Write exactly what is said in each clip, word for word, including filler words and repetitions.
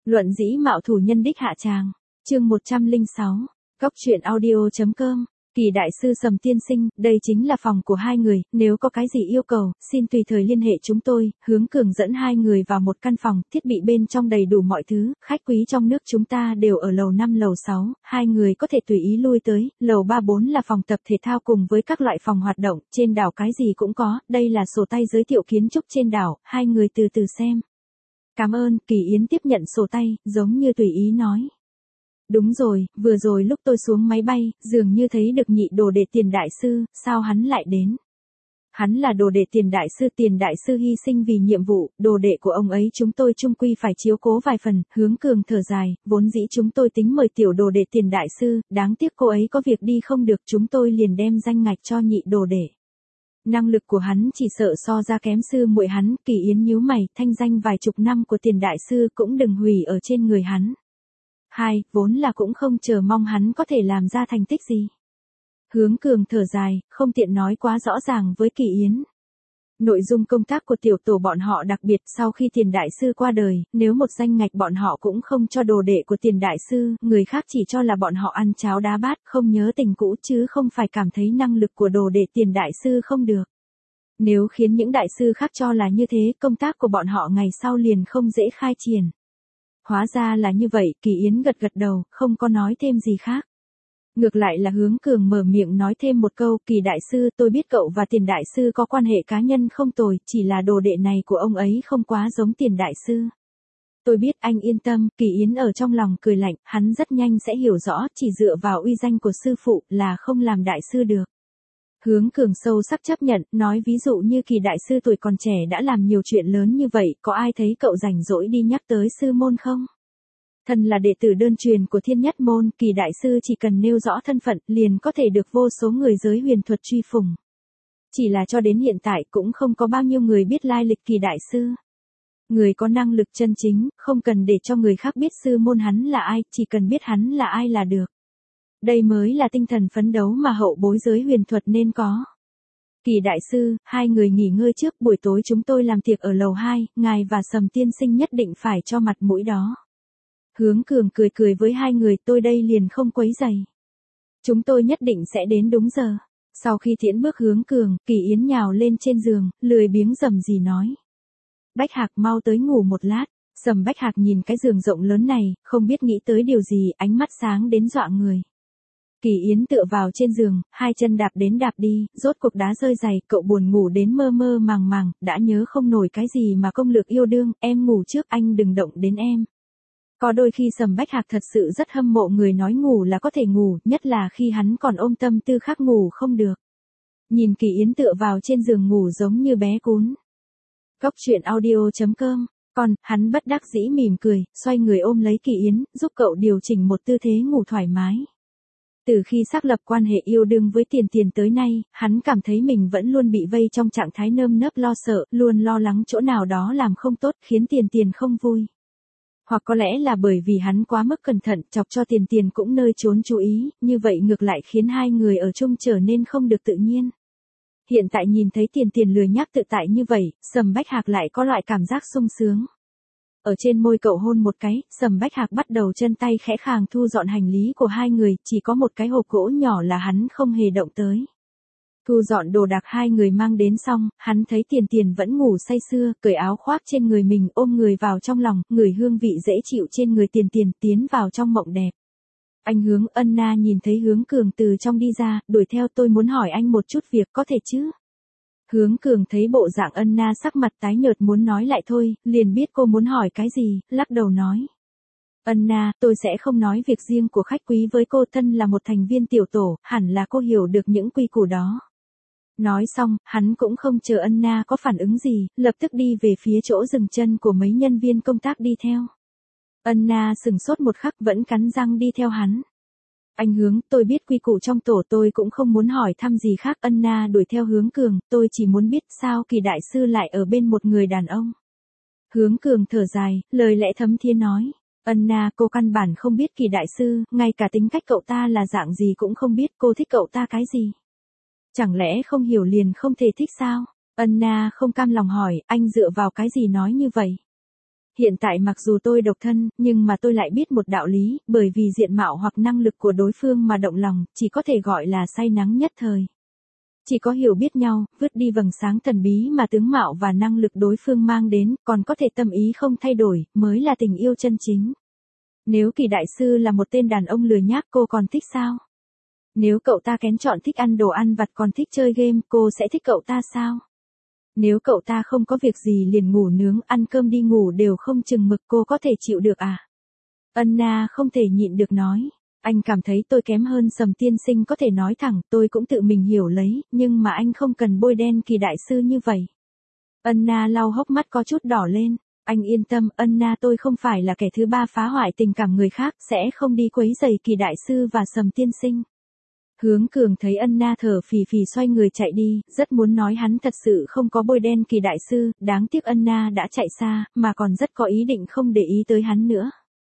Luận dĩ mạo thủ nhân đích hạ tràng. Chương một trăm lẻ sáu. Góc truyện audio.com. Kỳ đại sư Sầm tiên sinh, đây chính là phòng của hai người, nếu có cái gì yêu cầu, xin tùy thời liên hệ chúng tôi. Hướng Cường dẫn hai người vào một căn phòng, thiết bị bên trong đầy đủ mọi thứ, khách quý trong nước chúng ta đều ở lầu năm lầu sáu, hai người có thể tùy ý lui tới. Lầu ba bốn là phòng tập thể thao cùng với các loại phòng hoạt động, trên đảo cái gì cũng có, đây là sổ tay giới thiệu kiến trúc trên đảo, hai người từ từ xem. Cảm ơn. Kỳ Yến tiếp nhận sổ tay, giống như tùy ý nói. Đúng rồi, vừa rồi lúc tôi xuống máy bay, dường như thấy được nhị đồ đệ Tiền đại sư, sao hắn lại đến? Hắn là đồ đệ Tiền đại sư, Tiền đại sư hy sinh vì nhiệm vụ, đồ đệ của ông ấy chúng tôi chung quy phải chiếu cố vài phần. Hướng Cường thở dài, vốn dĩ chúng tôi tính mời tiểu đồ đệ Tiền đại sư, đáng tiếc cô ấy có việc đi không được, chúng tôi liền đem danh ngạch cho nhị đồ đệ. Năng lực của hắn chỉ sợ so ra kém sư muội hắn. Kỳ Yến nhíu mày, thanh danh vài chục năm của Tiền đại sư cũng đừng hủy ở trên người hắn. Hai, vốn là cũng không chờ mong hắn có thể làm ra thành tích gì. Hướng Cường thở dài, không tiện nói quá rõ ràng với Kỳ Yến. Nội dung công tác của tiểu tổ bọn họ đặc biệt, sau khi Tiền đại sư qua đời, nếu một danh ngạch bọn họ cũng không cho đồ đệ của Tiền đại sư, người khác chỉ cho là bọn họ ăn cháo đá bát, không nhớ tình cũ chứ không phải cảm thấy năng lực của đồ đệ Tiền đại sư không được. Nếu khiến những đại sư khác cho là như thế, công tác của bọn họ ngày sau liền không dễ khai triển. Hóa ra là như vậy. Kỳ Yến gật gật đầu, không có nói thêm gì khác. Ngược lại là Hướng Cường mở miệng nói thêm một câu, Kỳ đại sư, tôi biết cậu và Tiền đại sư có quan hệ cá nhân không tồi, chỉ là đồ đệ này của ông ấy không quá giống Tiền đại sư. Tôi biết, anh yên tâm. Kỳ Yến ở trong lòng cười lạnh, hắn rất nhanh sẽ hiểu rõ, chỉ dựa vào uy danh của sư phụ là không làm đại sư được. Hướng Cường sâu sắc chấp nhận, nói ví dụ như Kỳ đại sư tuổi còn trẻ đã làm nhiều chuyện lớn như vậy, có ai thấy cậu rảnh rỗi đi nhắc tới sư môn không? Thân là đệ tử đơn truyền của Thiên Nhất môn, Kỳ đại sư chỉ cần nêu rõ thân phận, liền có thể được vô số người giới huyền thuật truy phủng. Chỉ là cho đến hiện tại cũng không có bao nhiêu người biết lai lịch Kỳ đại sư. Người có năng lực chân chính, không cần để cho người khác biết sư môn hắn là ai, chỉ cần biết hắn là ai là được. Đây mới là tinh thần phấn đấu mà hậu bối giới huyền thuật nên có. Kỳ đại sư, hai người nghỉ ngơi trước, buổi tối chúng tôi làm tiệc ở lầu hai, ngài và Sầm tiên sinh nhất định phải cho mặt mũi đó. Hướng Cường cười cười với hai người, tôi đây liền không quấy rầy. Chúng tôi nhất định sẽ đến đúng giờ. Sau khi tiễn bước Hướng Cường, Kỳ Yến nhào lên trên giường, lười biếng rầm rì nói. Bách Hạc mau tới ngủ một lát. Sầm Bách Hạc nhìn cái giường rộng lớn này, không biết nghĩ tới điều gì, ánh mắt sáng đến dọa người. Kỳ Yến tựa vào trên giường, hai chân đạp đến đạp đi, rốt cuộc đá rơi giày, cậu buồn ngủ đến mơ mơ màng màng, đã nhớ không nổi cái gì mà công lược yêu đương, em ngủ trước, anh đừng động đến em. Có đôi khi Sầm Bách Hạc thật sự rất hâm mộ người nói ngủ là có thể ngủ, nhất là khi hắn còn ôm tâm tư khác ngủ không được. Nhìn Kỳ Yến tựa vào trên giường ngủ giống như bé cún. Góc truyện audio.com. Còn, hắn bất đắc dĩ mỉm cười, xoay người ôm lấy Kỳ Yến, giúp cậu điều chỉnh một tư thế ngủ thoải mái. Từ khi xác lập quan hệ yêu đương với Tiền Tiền tới nay, hắn cảm thấy mình vẫn luôn bị vây trong trạng thái nơm nớp lo sợ, luôn lo lắng chỗ nào đó làm không tốt, khiến Tiền Tiền không vui. Hoặc có lẽ là bởi vì hắn quá mức cẩn thận, chọc cho Tiền Tiền cũng nơi trốn chú ý, như vậy ngược lại khiến hai người ở chung trở nên không được tự nhiên. Hiện tại nhìn thấy Tiền Tiền lười nhác tự tại như vậy, Sầm Bách Hạc lại có loại cảm giác sung sướng. Ở trên môi cậu hôn một cái, Sầm Bách Hạc bắt đầu chân tay khẽ khàng thu dọn hành lý của hai người, chỉ có một cái hộp gỗ nhỏ là hắn không hề động tới. Thu dọn đồ đạc hai người mang đến xong, hắn thấy Tiền Tiền vẫn ngủ say sưa, cởi áo khoác trên người mình, ôm người vào trong lòng, ngửi hương vị dễ chịu trên người Tiền Tiền, tiến vào trong mộng đẹp. Anh Hướng, Ân Na nhìn thấy Hướng Cường từ trong đi ra, đuổi theo, tôi muốn hỏi anh một chút việc, có thể chứ? Hướng Cường thấy bộ dạng Ân Na sắc mặt tái nhợt muốn nói lại thôi, liền biết cô muốn hỏi cái gì, lắc đầu nói. Ân Na, tôi sẽ không nói việc riêng của khách quý với cô, thân là một thành viên tiểu tổ, hẳn là cô hiểu được những quy củ đó. Nói xong, hắn cũng không chờ Ân Na có phản ứng gì, lập tức đi về phía chỗ dừng chân của mấy nhân viên công tác đi theo. Ân Na sừng sốt một khắc vẫn cắn răng đi theo hắn. Anh Hướng, tôi biết quy củ trong tổ, tôi cũng không muốn hỏi thăm gì khác. Ân Na đuổi theo Hướng Cường, tôi chỉ muốn biết sao Kỳ đại sư lại ở bên một người đàn ông. Hướng Cường thở dài, lời lẽ thấm thía nói. Ân Na, cô căn bản không biết Kỳ đại sư, ngay cả tính cách cậu ta là dạng gì cũng không biết, cô thích cậu ta cái gì. Chẳng lẽ không hiểu liền không thể thích sao? Ân Na không cam lòng hỏi, anh dựa vào cái gì nói như vậy? Hiện tại mặc dù tôi độc thân, nhưng mà tôi lại biết một đạo lý, bởi vì diện mạo hoặc năng lực của đối phương mà động lòng, chỉ có thể gọi là say nắng nhất thời. Chỉ có hiểu biết nhau, vứt đi vầng sáng thần bí mà tướng mạo và năng lực đối phương mang đến, còn có thể tâm ý không thay đổi, mới là tình yêu chân chính. Nếu Kỳ đại sư là một tên đàn ông lười nhác, cô còn thích sao? Nếu cậu ta kén chọn thích ăn đồ ăn vặt còn thích chơi game, cô sẽ thích cậu ta sao? Nếu cậu ta không có việc gì liền ngủ nướng, ăn cơm đi ngủ đều không chừng mực, cô có thể chịu được à? Anna không thể nhịn được nói. Anh cảm thấy tôi kém hơn Sầm tiên sinh, có thể nói thẳng, tôi cũng tự mình hiểu lấy, nhưng mà anh không cần bôi đen Kỳ đại sư như vậy. Anna lau hốc mắt có chút đỏ lên. Anh yên tâm, Anna, tôi không phải là kẻ thứ ba phá hoại tình cảm người khác, sẽ không đi quấy rầy Kỳ đại sư và Sầm tiên sinh. Hướng Cường thấy Anna thở phì phì xoay người chạy đi, rất muốn nói hắn thật sự không có bôi đen Kỳ đại sư, đáng tiếc Anna đã chạy xa, mà còn rất có ý định không để ý tới hắn nữa.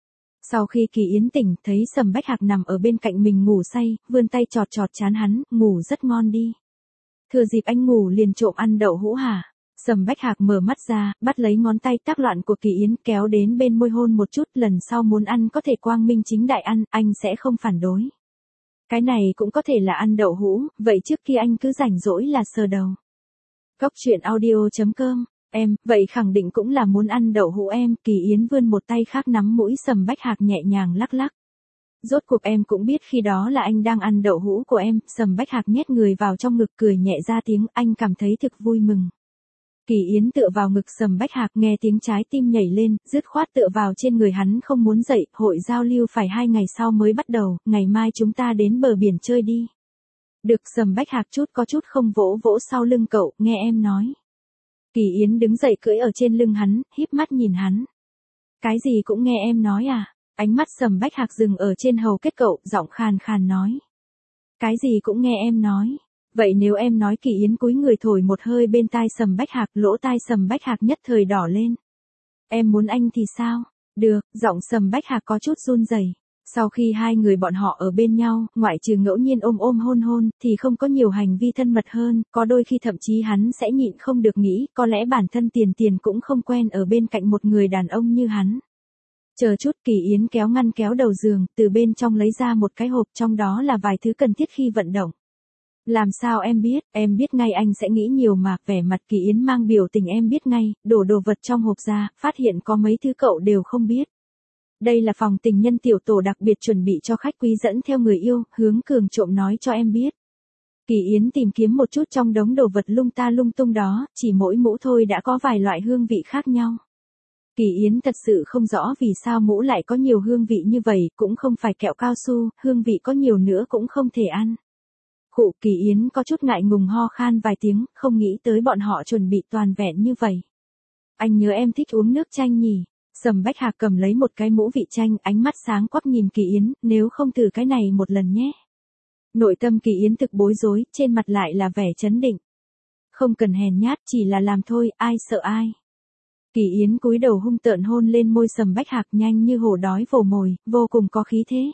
Sau khi Kỳ Yến tỉnh, thấy Sầm Bách Hạc nằm ở bên cạnh mình ngủ say, vươn tay chọt chọt trán hắn, ngủ rất ngon đi. Thừa dịp anh ngủ liền trộm ăn đậu hũ hả? Sầm Bách Hạc mở mắt ra, bắt lấy ngón tay tác loạn của Kỳ Yến, kéo đến bên môi hôn một chút, lần sau muốn ăn có thể quang minh chính đại ăn, anh sẽ không phản đối. Cái này cũng có thể là ăn đậu hũ, vậy trước kia anh cứ rảnh rỗi là sờ đầu. Góc truyện audio chấm com. Em, vậy khẳng định cũng là muốn ăn đậu hũ em. Kỳ Yến vươn một tay khác nắm mũi Sầm Bách Hạc nhẹ nhàng lắc lắc. Rốt cuộc em cũng biết khi đó là anh đang ăn đậu hũ của em. Sầm Bách Hạc nhét người vào trong ngực cười nhẹ ra tiếng, anh cảm thấy thực vui mừng. Kỳ Yến tựa vào ngực Sầm Bách Hạc, nghe tiếng trái tim nhảy lên, dứt khoát tựa vào trên người hắn không muốn dậy. Hội giao lưu phải hai ngày sau mới bắt đầu, ngày mai chúng ta đến bờ biển chơi đi. Được. Sầm Bách Hạc chút có chút không vỗ vỗ sau lưng cậu, nghe em nói. Kỳ Yến đứng dậy cưỡi ở trên lưng hắn, híp mắt nhìn hắn. Cái gì cũng nghe em nói à? Ánh mắt Sầm Bách Hạc dừng ở trên hầu kết cậu, giọng khàn khàn nói. Cái gì cũng nghe em nói. Vậy nếu em nói. Kỳ Yến cúi người thổi một hơi bên tai Sầm Bách Hạc, lỗ tai Sầm Bách Hạc nhất thời đỏ lên. Em muốn anh thì sao? Được. Giọng Sầm Bách Hạc có chút run rẩy. Sau khi hai người bọn họ ở bên nhau, ngoại trừ ngẫu nhiên ôm ôm hôn hôn, thì không có nhiều hành vi thân mật hơn, có đôi khi thậm chí hắn sẽ nhịn không được nghĩ, có lẽ bản thân Tiền Tiền cũng không quen ở bên cạnh một người đàn ông như hắn. Chờ chút. Kỳ Yến kéo ngăn kéo đầu giường, từ bên trong lấy ra một cái hộp, trong đó là vài thứ cần thiết khi vận động. Làm sao em biết? Em biết ngay anh sẽ nghĩ nhiều mà. Vẻ mặt Kỳ Yến mang biểu tình em biết ngay, đổ đồ vật trong hộp ra, phát hiện có mấy thứ cậu đều không biết. Đây là phòng tình nhân tiểu tổ đặc biệt chuẩn bị cho khách quý dẫn theo người yêu, Hướng Cường trộm nói cho em biết. Kỳ Yến tìm kiếm một chút trong đống đồ vật lung ta lung tung đó, chỉ mỗi mũ thôi đã có vài loại hương vị khác nhau. Kỳ Yến thật sự không rõ vì sao mũ lại có nhiều hương vị như vậy, cũng không phải kẹo cao su, hương vị có nhiều nữa cũng không thể ăn. Khụ. Kỳ Yến có chút ngại ngùng ho khan vài tiếng, không nghĩ tới bọn họ chuẩn bị toàn vẹn như vậy. Anh nhớ em thích uống nước chanh nhỉ? Sầm Bách Hạc cầm lấy một cái mũ vị chanh, ánh mắt sáng quắc nhìn Kỳ Yến, nếu không thử cái này một lần nhé. Nội tâm Kỳ Yến thực bối rối, trên mặt lại là vẻ chấn định. Không cần hèn nhát, chỉ là làm thôi, ai sợ ai. Kỳ Yến cúi đầu hung tợn hôn lên môi Sầm Bách Hạc, nhanh như hổ đói vồ mồi, vô cùng có khí thế.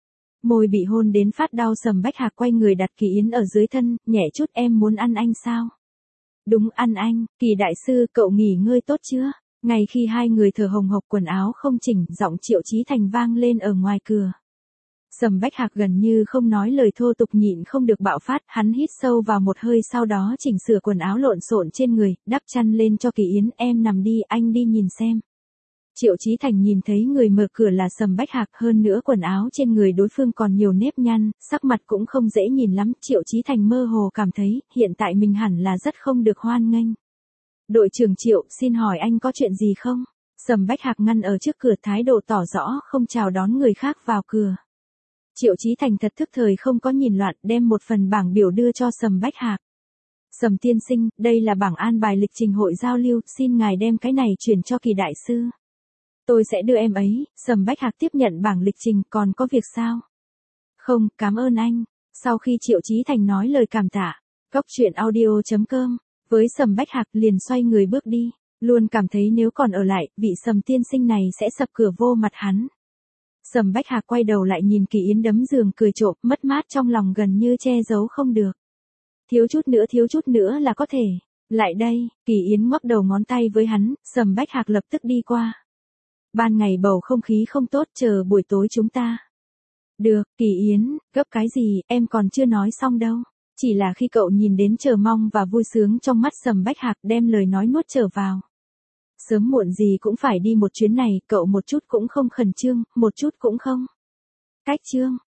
Môi bị hôn đến phát đau, Sầm Bách Hạc quay người đặt Kỳ Yến ở dưới thân, nhẹ chút. Em muốn ăn anh sao? Đúng, ăn anh. Kỳ đại sư, cậu nghỉ ngơi tốt chưa? Ngay khi hai người thở hồng hộc quần áo không chỉnh, giọng Triệu Chí Thành vang lên ở ngoài cửa. Sầm Bách Hạc gần như không nói lời thô tục, nhịn không được bạo phát, hắn hít sâu vào một hơi, sau đó chỉnh sửa quần áo lộn xộn trên người, đắp chăn lên cho Kỳ Yến. Em nằm đi, anh đi nhìn xem. Triệu Chí Thành nhìn thấy người mở cửa là Sầm Bách Hạc, hơn nữa quần áo trên người đối phương còn nhiều nếp nhăn, sắc mặt cũng không dễ nhìn lắm. Triệu Chí Thành mơ hồ cảm thấy, hiện tại mình hẳn là rất không được hoan nghênh. Đội trưởng Triệu, xin hỏi anh có chuyện gì không? Sầm Bách Hạc ngăn ở trước cửa, thái độ tỏ rõ không chào đón người khác vào cửa. Triệu Chí Thành thật thức thời không có nhìn loạn, đem một phần bảng biểu đưa cho Sầm Bách Hạc. Sầm tiên sinh, đây là bảng an bài lịch trình hội giao lưu, xin ngài đem cái này chuyển cho Kỳ đại sư. Tôi sẽ đưa em ấy. Sầm Bách Hạc tiếp nhận bảng lịch trình, còn có việc sao? Không, cảm ơn anh. Sau khi Triệu Chí Thành nói lời cảm tạ, góc truyện audio chấm com với Sầm Bách Hạc liền xoay người bước đi, luôn cảm thấy nếu còn ở lại, vị Sầm tiên sinh này sẽ sập cửa vô mặt hắn. Sầm Bách Hạc quay đầu lại nhìn Kỳ Yến đấm giường cười trộm, mất mát trong lòng gần như che giấu không được. Thiếu chút nữa, thiếu chút nữa là có thể. Lại đây. Kỳ Yến ngoắc đầu ngón tay với hắn, Sầm Bách Hạc lập tức đi qua. ban ngày bầu không khí không tốt, chờ buổi tối chúng ta. Được, Kỳ Yến, gấp cái gì, em còn chưa nói xong đâu. Chỉ là khi cậu nhìn đến chờ mong và vui sướng trong mắt Sầm Bách Hạc, đem lời nói nuốt trở vào. Sớm muộn gì cũng phải đi một chuyến này, cậu một chút cũng không khẩn trương, một chút cũng không cách trương.